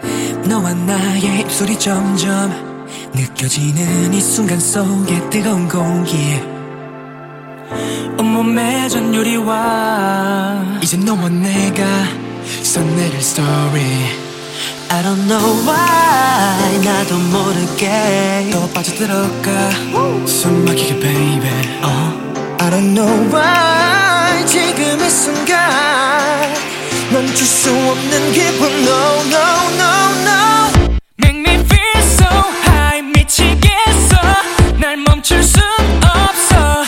너와 나의 입술이 점점 느껴지는 이 순간 속에 뜨거운 공기 온몸에 전율이와 이제 너와 내가 써내릴 story I don't know why 나도 모르게 또 빠져들어가 숨 막히게 baby I don't know why 지금 이 순간 멈출 수 없는 기분 No no no no Make me feel so high 미치겠어 날 멈출 순 없어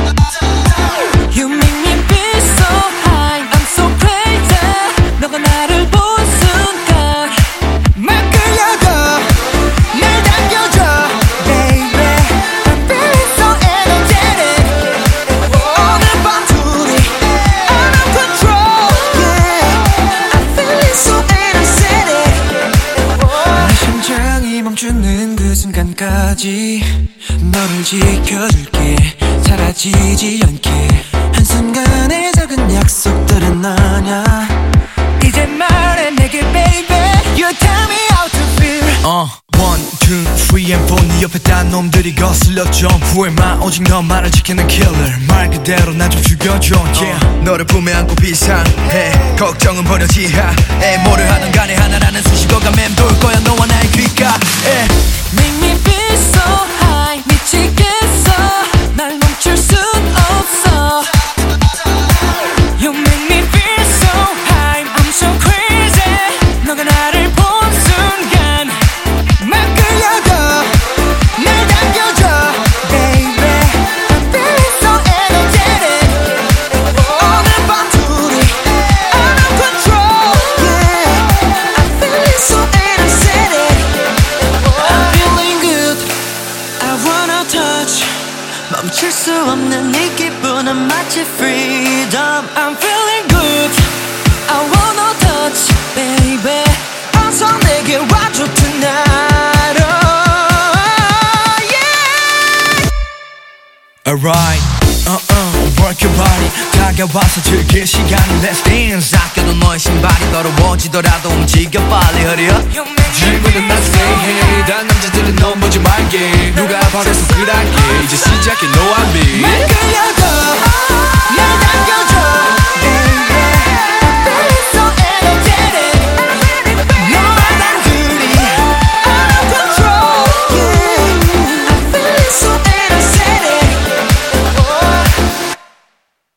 You make me feel so high I'm so crazy 너가 나를 본 순간 막 끌려가 날 당겨줘 Baby I'm feeling so energetic 오늘 밤 둘이 out of control Yeah I'm feeling so energetic 내 심장이 멈추는 그 순간까지 너를 지켜줄게 사라지지 않게 한순간의 작은 약속들은 아냐 이제 말해 내게 baby You tell me how to feel 1, 2, 3 and 4 네 옆에 딴 놈들이 거슬려 좀 후회만 오직 너만을 지키는 killer 말 그대로 난 좀 죽여줘 yeah. 너를 품에 안고 비상해 걱정은 버려 지하에 뭐를 하든 간에 하나라는 수식어가 맴돌 거야 너와 나의 귓가에 Make me feel so high 미치겠어 날 멈출 순 없어 You make me feel so high I'm so crazy 너가 나를 본 순간 막 끌려가 날 당겨줘 Baby I'm feeling so energetic 오늘 밤 둘이 out of control Yeah I'm feeling so energetic I'm feeling good I wanna touch 멈출 수 없는 이 기분은 마치 freedom I'm feeling good I wanna touch baby 어서 내게 와줘 tonight oh yeah Alright work your body 다가와서 즐길 시간이 Let's dance 아껴둔 너의 신발이 더러워지더라도 움직여 빨리 hurry up 질문은 나중에 해 다른 남자들은 넌 보지 말게 누가 바래서 그랄게 이제 시작해 No I'm me 말 끌려가